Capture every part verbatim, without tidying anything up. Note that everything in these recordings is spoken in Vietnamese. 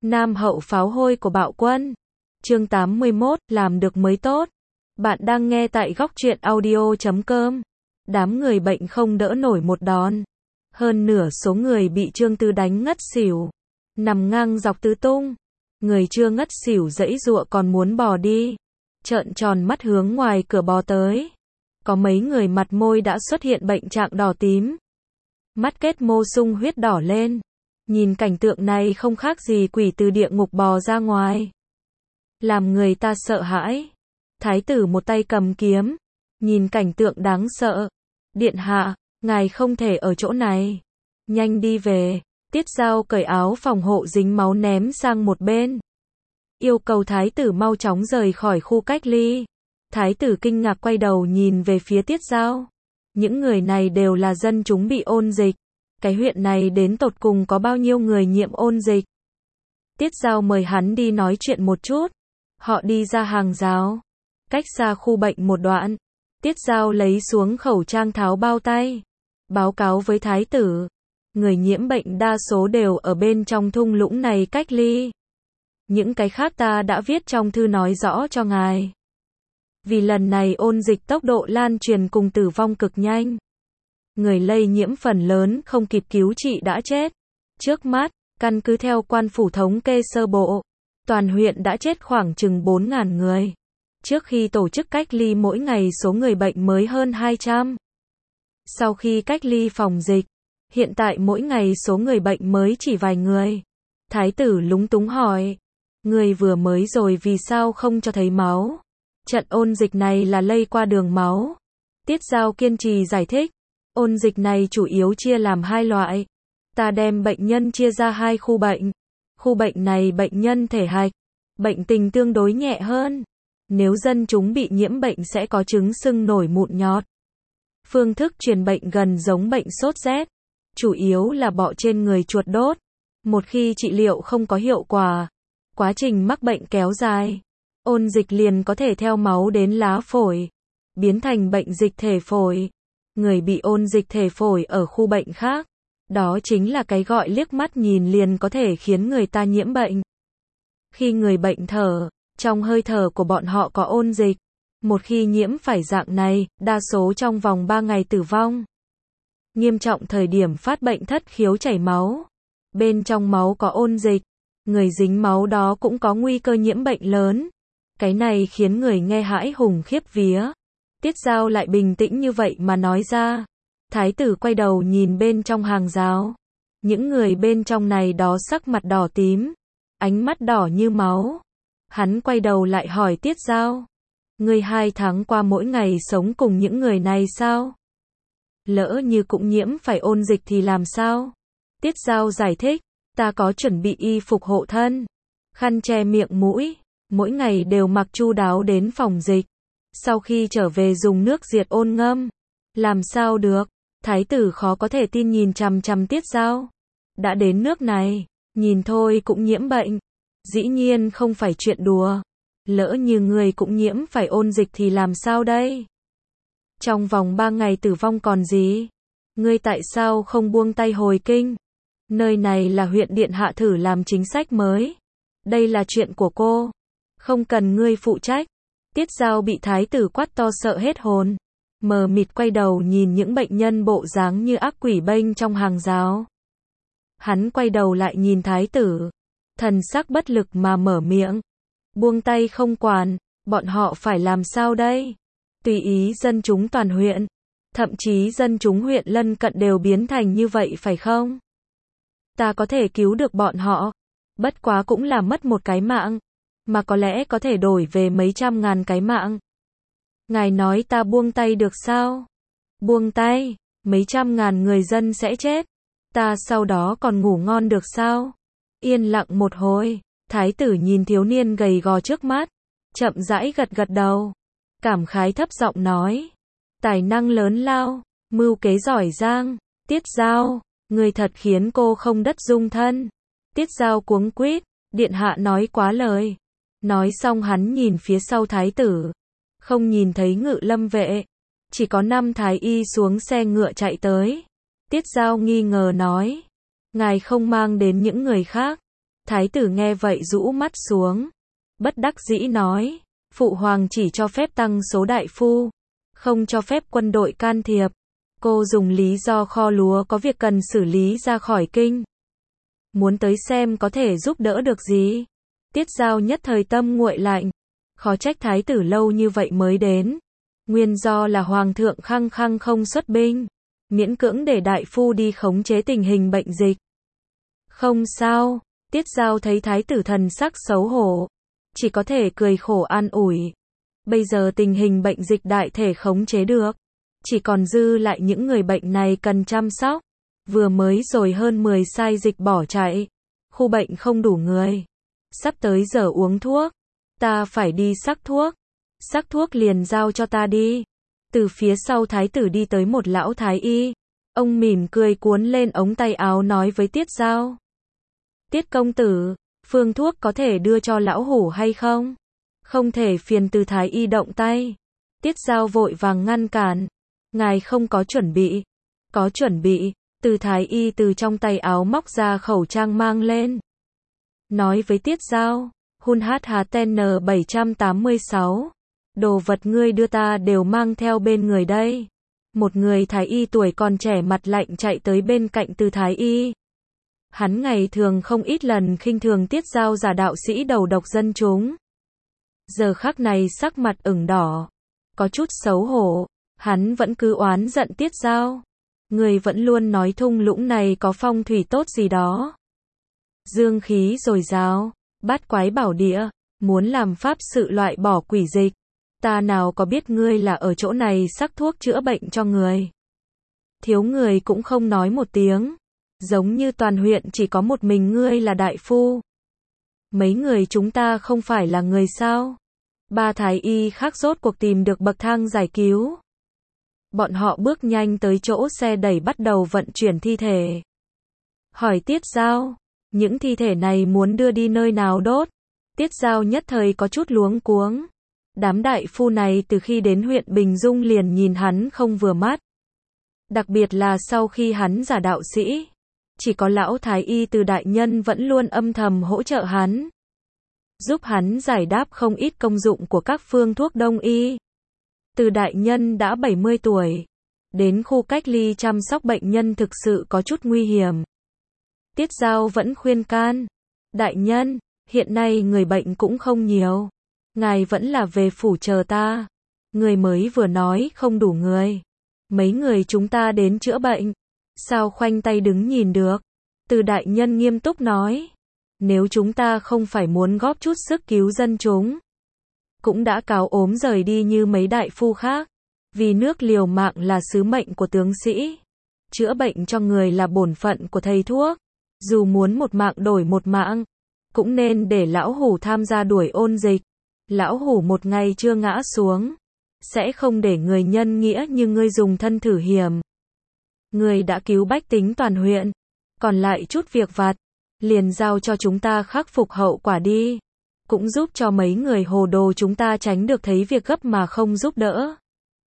Nam hậu pháo hôi của bạo quân. Chương tám mươi mốt, làm được mới tốt. Bạn đang nghe tại góc truyện audio chấm com. Đám người bệnh không đỡ nổi một đòn. Hơn nửa số người bị Trương Tư đánh ngất xỉu. Nằm ngang dọc tứ tung. Người chưa ngất xỉu giãy giụa còn muốn bò đi. Trợn tròn mắt hướng ngoài cửa bò tới. Có mấy người mặt môi đã xuất hiện bệnh trạng đỏ tím. Mắt kết mô sung huyết đỏ lên. Nhìn cảnh tượng này không khác gì quỷ từ địa ngục bò ra ngoài. Làm người ta sợ hãi. Thái tử một tay cầm kiếm. Nhìn cảnh tượng đáng sợ. Điện hạ, ngài không thể ở chỗ này. Nhanh đi về. Tiết Dao cởi áo phòng hộ dính máu ném sang một bên. Yêu cầu thái tử mau chóng rời khỏi khu cách ly. Thái tử kinh ngạc quay đầu nhìn về phía Tiết Dao. Những người này đều là dân chúng bị ôn dịch. Cái huyện này đến tột cùng có bao nhiêu người nhiễm ôn dịch? Tiết Dao mời hắn đi nói chuyện một chút. Họ đi ra hàng rào. Cách xa khu bệnh một đoạn. Tiết Dao lấy xuống khẩu trang tháo bao tay. Báo cáo với thái tử. Người nhiễm bệnh đa số đều ở bên trong thung lũng này cách ly. Những cái khác ta đã viết trong thư nói rõ cho ngài. Vì lần này ôn dịch tốc độ lan truyền cùng tử vong cực nhanh. Người lây nhiễm phần lớn không kịp cứu trị đã chết. Trước mắt, căn cứ theo quan phủ thống kê sơ bộ, toàn huyện đã chết khoảng chừng bốn nghìn người. Trước khi tổ chức cách ly mỗi ngày số người bệnh mới hơn hai trăm. Sau khi cách ly phòng dịch, hiện tại mỗi ngày số người bệnh mới chỉ vài người. Thái tử lúng túng hỏi, người vừa mới rồi vì sao không cho thấy máu? Trận ôn dịch này là lây qua đường máu. Tiết Dao kiên trì giải thích. Ôn dịch này chủ yếu chia làm hai loại. Ta đem bệnh nhân chia ra hai khu bệnh. Khu bệnh này bệnh nhân thể hạch, bệnh tình tương đối nhẹ hơn. Nếu dân chúng bị nhiễm bệnh sẽ có chứng sưng nổi mụn nhọt. Phương thức truyền bệnh gần giống bệnh sốt rét. Chủ yếu là bọ trên người chuột đốt. Một khi trị liệu không có hiệu quả, quá trình mắc bệnh kéo dài, ôn dịch liền có thể theo máu đến lá phổi, biến thành bệnh dịch thể phổi. Người bị ôn dịch thể phổi ở khu bệnh khác, đó chính là cái gọi liếc mắt nhìn liền có thể khiến người ta nhiễm bệnh. Khi người bệnh thở, trong hơi thở của bọn họ có ôn dịch. Một khi nhiễm phải dạng này, đa số trong vòng ba ngày tử vong. Nghiêm trọng thời điểm phát bệnh thất khiếu chảy máu. Bên trong máu có ôn dịch. Người dính máu đó cũng có nguy cơ nhiễm bệnh lớn. Cái này khiến người nghe hãi hùng khiếp vía. Tiết Dao lại bình tĩnh như vậy mà nói ra. Thái tử quay đầu nhìn bên trong hàng rào. Những người bên trong này đó sắc mặt đỏ tím. Ánh mắt đỏ như máu. Hắn quay đầu lại hỏi Tiết Dao. Ngươi hai tháng qua mỗi ngày sống cùng những người này sao? Lỡ như cũng nhiễm phải ôn dịch thì làm sao? Tiết Dao giải thích. Ta có chuẩn bị y phục hộ thân. Khăn che miệng mũi. Mỗi ngày đều mặc chu đáo đến phòng dịch. Sau khi trở về dùng nước diệt ôn ngâm. Làm sao được? Thái tử khó có thể tin nhìn chằm chằm Tiết Dao. Đã đến nước này, nhìn thôi cũng nhiễm bệnh. Dĩ nhiên không phải chuyện đùa. Lỡ như người cũng nhiễm phải ôn dịch thì làm sao đây? Trong vòng ba ngày tử vong còn gì? Ngươi tại sao không buông tay hồi kinh? Nơi này là huyện điện hạ thử làm chính sách mới. Đây là chuyện của cô. Không cần ngươi phụ trách. Tiết Dao bị thái tử quát to sợ hết hồn. Mờ mịt quay đầu nhìn những bệnh nhân bộ dáng như ác quỷ bênh trong hàng rào. Hắn quay đầu lại nhìn thái tử. Thần sắc bất lực mà mở miệng. Buông tay không quản, bọn họ phải làm sao đây? Tùy ý dân chúng toàn huyện. Thậm chí dân chúng huyện lân cận đều biến thành như vậy phải không? Ta có thể cứu được bọn họ. Bất quá cũng là mất một cái mạng. Mà có lẽ có thể đổi về mấy trăm ngàn cái mạng. Ngài nói ta buông tay được sao? Buông tay, mấy trăm ngàn người dân sẽ chết. Ta sau đó còn ngủ ngon được sao? Yên lặng một hồi, thái tử nhìn thiếu niên gầy gò trước mắt. Chậm rãi gật gật đầu. Cảm khái thấp giọng nói. Tài năng lớn lao, mưu kế giỏi giang. Tiết Dao, người thật khiến cô không đất dung thân. Tiết Dao cuống quýt, điện hạ nói quá lời. Nói xong hắn nhìn phía sau thái tử. Không nhìn thấy ngự lâm vệ. Chỉ có năm thái y xuống xe ngựa chạy tới. Tiết Dao nghi ngờ nói. Ngài không mang đến những người khác. Thái tử nghe vậy rũ mắt xuống, bất đắc dĩ nói, phụ hoàng chỉ cho phép tăng số đại phu, không cho phép quân đội can thiệp. Cô dùng lý do kho lúa có việc cần xử lý ra khỏi kinh. Muốn tới xem có thể giúp đỡ được gì. Tiết Giao nhất thời tâm nguội lạnh. Khó trách thái tử lâu như vậy mới đến. Nguyên do là hoàng thượng khăng khăng không xuất binh. Miễn cưỡng để đại phu đi khống chế tình hình bệnh dịch. Không sao. Tiết Giao thấy thái tử thần sắc xấu hổ. Chỉ có thể cười khổ an ủi. Bây giờ tình hình bệnh dịch đại thể khống chế được. Chỉ còn dư lại những người bệnh này cần chăm sóc. Vừa mới rồi hơn mười sai dịch bỏ chạy. Khu bệnh không đủ người. Sắp tới giờ uống thuốc. Ta phải đi sắc thuốc. Sắc thuốc liền giao cho ta đi. Từ phía sau thái tử đi tới một lão thái y. Ông mỉm cười cuốn lên ống tay áo nói với Tiết Giao. Tiết công tử, phương thuốc có thể đưa cho lão hủ hay không? Không thể phiền từ thái y động tay. Tiết Giao vội vàng ngăn cản. Ngài không có chuẩn bị. Có chuẩn bị. Từ thái y từ trong tay áo móc ra khẩu trang mang lên. Nói với Tiết Giao. Hun hát hà ten en bảy tám sáu. Đồ vật ngươi đưa ta đều mang theo bên người đây. Một người thái y tuổi còn trẻ mặt lạnh chạy tới bên cạnh từ thái y. Hắn ngày thường không ít lần khinh thường Tiết Giao giả đạo sĩ đầu độc dân chúng. Giờ khắc này sắc mặt ửng đỏ. Có chút xấu hổ. Hắn vẫn cứ oán giận Tiết Giao. Người vẫn luôn nói thung lũng này có phong thủy tốt gì đó. Dương khí dồi dào, bát quái bảo địa, muốn làm pháp sự loại bỏ quỷ dịch. Ta nào có biết ngươi là ở chỗ này sắc thuốc chữa bệnh cho người. Thiếu người cũng không nói một tiếng. Giống như toàn huyện chỉ có một mình ngươi là đại phu. Mấy người chúng ta không phải là người sao? Ba thái y khác rốt cuộc tìm được bậc thang giải cứu. Bọn họ bước nhanh tới chỗ xe đẩy bắt đầu vận chuyển thi thể. Hỏi Tiết Giao, những thi thể này muốn đưa đi nơi nào đốt? Tiết Giao nhất thời có chút luống cuống. Đám đại phu này từ khi đến huyện Bình Dung liền nhìn hắn không vừa mắt. Đặc biệt là sau khi hắn giả đạo sĩ. Chỉ có lão thái y từ đại nhân vẫn luôn âm thầm hỗ trợ hắn. Giúp hắn giải đáp không ít công dụng của các phương thuốc đông y. Từ đại nhân đã bảy mươi tuổi. Đến khu cách ly chăm sóc bệnh nhân thực sự có chút nguy hiểm. Tiết Giao vẫn khuyên can. Đại nhân, hiện nay người bệnh cũng không nhiều. Ngài vẫn là về phủ chờ ta. Người mới vừa nói không đủ người. Mấy người chúng ta đến chữa bệnh. Sao khoanh tay đứng nhìn được? Từ đại nhân nghiêm túc nói. Nếu chúng ta không phải muốn góp chút sức cứu dân chúng. Cũng đã cáo ốm rời đi như mấy đại phu khác. Vì nước liều mạng là sứ mệnh của tướng sĩ. Chữa bệnh cho người là bổn phận của thầy thuốc. Dù muốn một mạng đổi một mạng. Cũng nên để lão hủ tham gia đuổi ôn dịch. Lão hủ một ngày chưa ngã xuống. Sẽ không để người nhân nghĩa như ngươi dùng thân thử hiểm. Ngươi đã cứu bách tính toàn huyện. Còn lại chút việc vặt. Liền giao cho chúng ta khắc phục hậu quả đi. Cũng giúp cho mấy người hồ đồ chúng ta tránh được thấy việc gấp mà không giúp đỡ.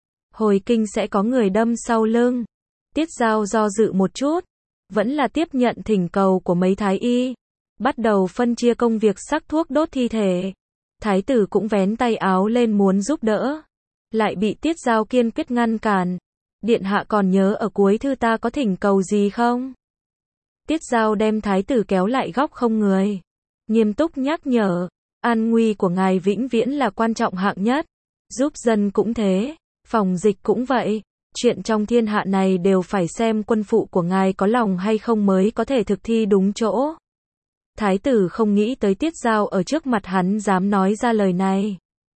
Hồi kinh sẽ có người đâm sau lưng. Tiết Giao do dự một chút. Vẫn là tiếp nhận thỉnh cầu của mấy thái y. Bắt đầu phân chia công việc sắc thuốc đốt thi thể. Thái tử cũng vén tay áo lên muốn giúp đỡ. Lại bị Tiết Giao kiên quyết ngăn cản. Điện hạ còn nhớ ở cuối thư ta có thỉnh cầu gì không? Tiết Giao đem thái tử kéo lại góc không người. Nghiêm túc nhắc nhở. An nguy của ngài vĩnh viễn là quan trọng hạng nhất. Giúp dân cũng thế. Phòng dịch cũng vậy. Chuyện trong thiên hạ này đều phải xem quân phụ của ngài có lòng hay không mới có thể thực thi đúng chỗ. Thái tử không nghĩ tới Tiết Giao ở trước mặt hắn dám nói ra lời này.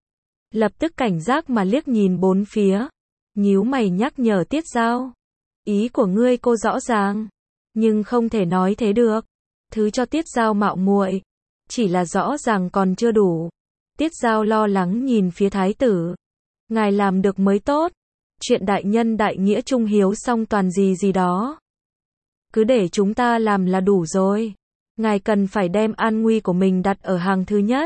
Lập tức cảnh giác mà liếc nhìn bốn phía. Nhíu mày nhắc nhở Tiết Giao. Ý của ngươi cô rõ ràng. Nhưng không thể nói thế được. Thứ cho Tiết Giao mạo muội. Chỉ là rõ ràng còn chưa đủ. Tiết Giao lo lắng nhìn phía thái tử. Ngài làm được mới tốt. Chuyện đại nhân đại nghĩa trung hiếu song toàn gì gì đó. Cứ để chúng ta làm là đủ rồi. Ngài cần phải đem an nguy của mình đặt ở hàng thứ nhất.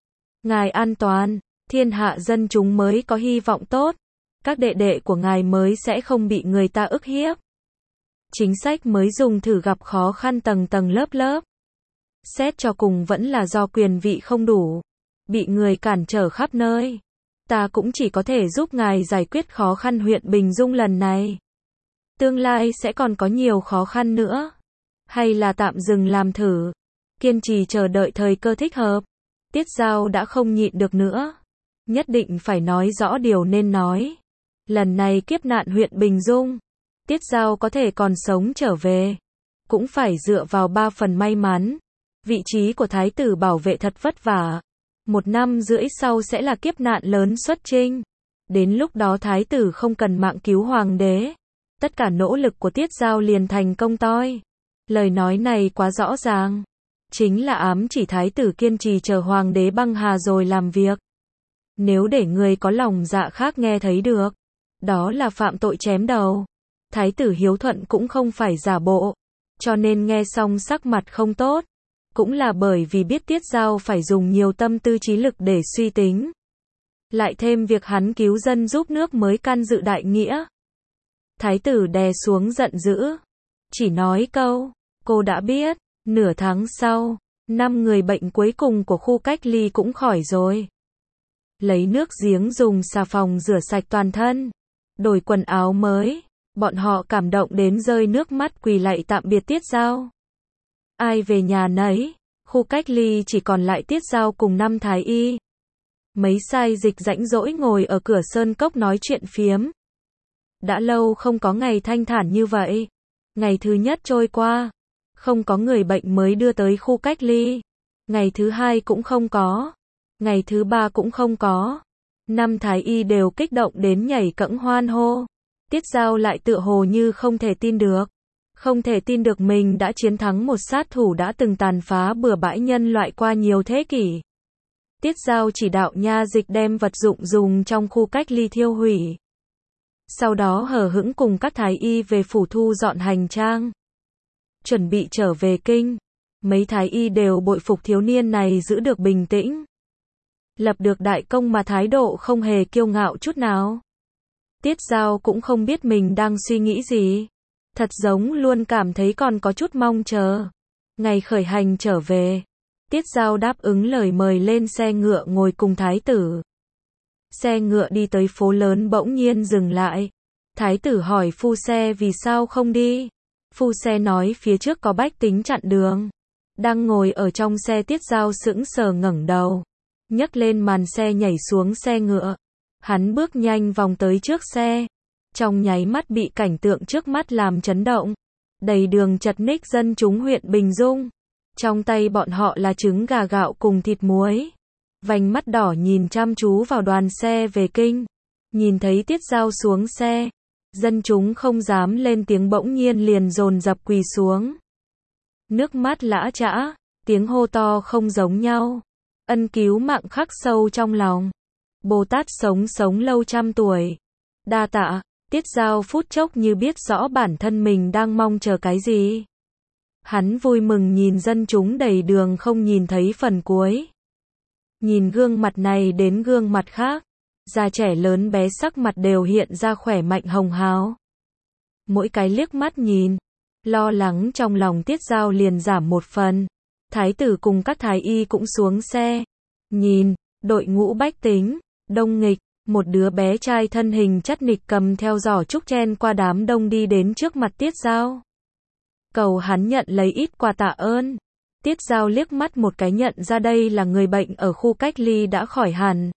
Ngài an toàn, thiên hạ dân chúng mới có hy vọng tốt. Các đệ đệ của ngài mới sẽ không bị người ta ức hiếp. Chính sách mới dùng thử gặp khó khăn tầng tầng lớp lớp. Xét cho cùng vẫn là do quyền vị không đủ, bị người cản trở khắp nơi. Ta cũng chỉ có thể giúp ngài giải quyết khó khăn huyện Bình Dung lần này. Tương lai sẽ còn có nhiều khó khăn nữa. Hay là tạm dừng làm thử, kiên trì chờ đợi thời cơ thích hợp. Tiết Giao đã không nhịn được nữa. Nhất định phải nói rõ điều nên nói. Lần này kiếp nạn huyện Bình Dung, Tiết Giao có thể còn sống trở về, cũng phải dựa vào ba phần may mắn. Vị trí của thái tử bảo vệ thật vất vả. Một năm rưỡi sau sẽ là kiếp nạn lớn xuất chinh. Đến lúc đó thái tử không cần mạng cứu hoàng đế. Tất cả nỗ lực của Tiết Giao liền thành công toi. Lời nói này quá rõ ràng. Chính là ám chỉ thái tử kiên trì chờ hoàng đế băng hà rồi làm việc. Nếu để người có lòng dạ khác nghe thấy được, đó là phạm tội chém đầu. Thái tử hiếu thuận cũng không phải giả bộ. Cho nên nghe xong sắc mặt không tốt. Cũng là bởi vì biết Tiết Giao phải dùng nhiều tâm tư trí lực để suy tính. Lại thêm việc hắn cứu dân giúp nước mới can dự đại nghĩa. Thái tử đè xuống giận dữ. Chỉ nói câu, cô đã biết. Nửa tháng sau, năm người bệnh cuối cùng của khu cách ly cũng khỏi rồi. Lấy nước giếng dùng xà phòng rửa sạch toàn thân. Đổi quần áo mới. Bọn họ cảm động đến rơi nước mắt quỳ lạy tạm biệt Tiết Giao. Ai về nhà nấy, khu cách ly chỉ còn lại Tiết Giao cùng năm thái y. Mấy sai dịch rãnh rỗi ngồi ở cửa sơn cốc nói chuyện phiếm. Đã lâu không có ngày thanh thản như vậy. Ngày thứ nhất trôi qua, không có người bệnh mới đưa tới khu cách ly. Ngày thứ hai cũng không có. Ngày thứ ba cũng không có. Năm thái y đều kích động đến nhảy cẫng hoan hô. Tiết Giao lại tựa hồ như không thể tin được. Không thể tin được mình đã chiến thắng một sát thủ đã từng tàn phá bừa bãi nhân loại qua nhiều thế kỷ. Tiết Giao chỉ đạo nha dịch đem vật dụng dùng trong khu cách ly thiêu hủy. Sau đó hờ hững cùng các thái y về phủ thu dọn hành trang. Chuẩn bị trở về kinh. Mấy thái y đều bội phục thiếu niên này giữ được bình tĩnh. Lập được đại công mà thái độ không hề kiêu ngạo chút nào. Tiết Giao cũng không biết mình đang suy nghĩ gì. Thật giống luôn cảm thấy còn có chút mong chờ. Ngày khởi hành trở về, Tiết Giao đáp ứng lời mời lên xe ngựa ngồi cùng thái tử. Xe ngựa đi tới phố lớn bỗng nhiên dừng lại. Thái tử hỏi phu xe vì sao không đi. Phu xe nói phía trước có bách tính chặn đường. Đang ngồi ở trong xe Tiết Giao sững sờ ngẩng đầu. Nhấc lên màn xe nhảy xuống xe ngựa. Hắn bước nhanh vòng tới trước xe. Trong nháy mắt bị cảnh tượng trước mắt làm chấn động. Đầy đường chật ních dân chúng huyện Bình Dung. Trong tay bọn họ là trứng gà gạo cùng thịt muối. Vành mắt đỏ nhìn chăm chú vào đoàn xe về kinh. Nhìn thấy Tiết Giao xuống xe. Dân chúng không dám lên tiếng bỗng nhiên liền dồn dập quỳ xuống. Nước mắt lã chã, tiếng hô to không giống nhau. Ân cứu mạng khắc sâu trong lòng. Bồ Tát sống sống lâu trăm tuổi. Đa tạ. Tiết Giao phút chốc như biết rõ bản thân mình đang mong chờ cái gì. Hắn vui mừng nhìn dân chúng đầy đường không nhìn thấy phần cuối. Nhìn gương mặt này đến gương mặt khác. Già trẻ lớn bé sắc mặt đều hiện ra khỏe mạnh hồng hào. Mỗi cái liếc mắt nhìn, lo lắng trong lòng Tiết Giao liền giảm một phần. Thái tử cùng các thái y cũng xuống xe. Nhìn, đội ngũ bách tính, đông nghịch. Một đứa bé trai thân hình chắc nịch cầm theo giỏ trúc chen qua đám đông đi đến trước mặt Tiết Giao. Cầu hắn nhận lấy ít quà tạ ơn. Tiết Giao liếc mắt một cái nhận ra đây là người bệnh ở khu cách ly đã khỏi hẳn.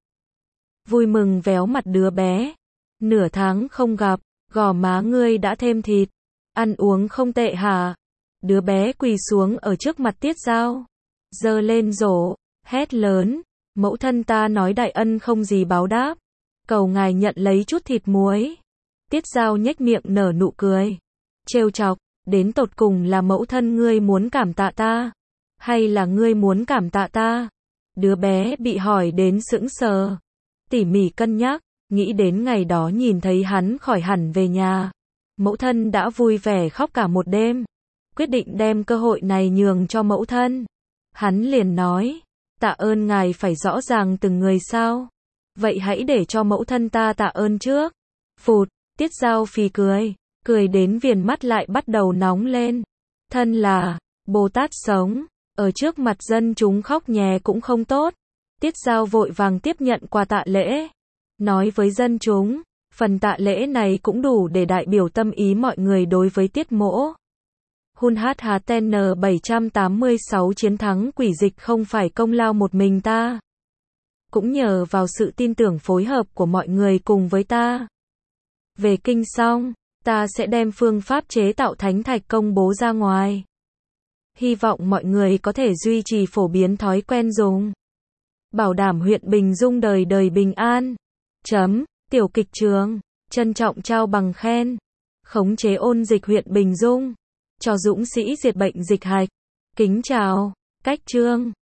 Vui mừng véo mặt đứa bé. Nửa tháng không gặp, gò má ngươi đã thêm thịt. Ăn uống không tệ hả? Đứa bé quỳ xuống ở trước mặt Tiết Giao. Giơ lên rổ, hét lớn. Mẫu thân ta nói đại ân không gì báo đáp. Cầu ngài nhận lấy chút thịt muối. Tiết Giao nhếch miệng nở nụ cười. Trêu chọc, đến tột cùng là mẫu thân ngươi muốn cảm tạ ta? Hay là ngươi muốn cảm tạ ta? Đứa bé bị hỏi đến sững sờ. Tỉ mỉ cân nhắc, nghĩ đến ngày đó nhìn thấy hắn khỏi hẳn về nhà. Mẫu thân đã vui vẻ khóc cả một đêm. Quyết định đem cơ hội này nhường cho mẫu thân. Hắn liền nói, tạ ơn ngài phải rõ ràng từng người sao? Vậy hãy để cho mẫu thân ta tạ ơn trước. Phụt, Tiết Giao phì cười, cười đến viền mắt lại bắt đầu nóng lên. Thân là Bồ Tát sống, Ở trước mặt dân chúng khóc nhè cũng không tốt. Tiết Giao vội vàng tiếp nhận quà tạ lễ. Nói với dân chúng, phần tạ lễ này cũng đủ để đại biểu tâm ý mọi người đối với Tiết Mỗ. Hun hát há ten en bảy trăm tám mươi sáu chiến thắng quỷ dịch không phải công lao một mình ta. Cũng nhờ vào sự tin tưởng phối hợp của mọi người cùng với ta. Về kinh xong, ta sẽ đem phương pháp chế tạo thánh thạch công bố ra ngoài. Hy vọng mọi người có thể duy trì phổ biến thói quen dùng. Bảo đảm huyện Bình Dung đời đời bình an. Chấm. Tiểu kịch trường. Trân trọng trao bằng khen. Khống chế ôn dịch huyện Bình Dung. Cho dũng sĩ diệt bệnh dịch hạch. Kính chào. Cách chương.